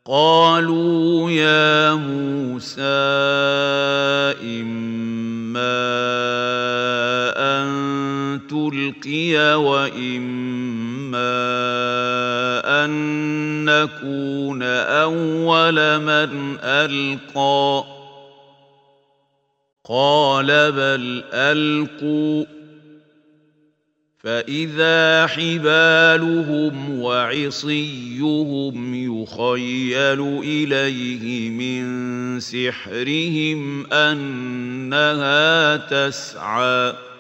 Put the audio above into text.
قالوا يا موسى إما أن تلقي وإما أن نكون أول من ألقى قال بل ألقوا فإذا حبالهم وعصيهم يخيل إليه من سحرهم أنها تسعى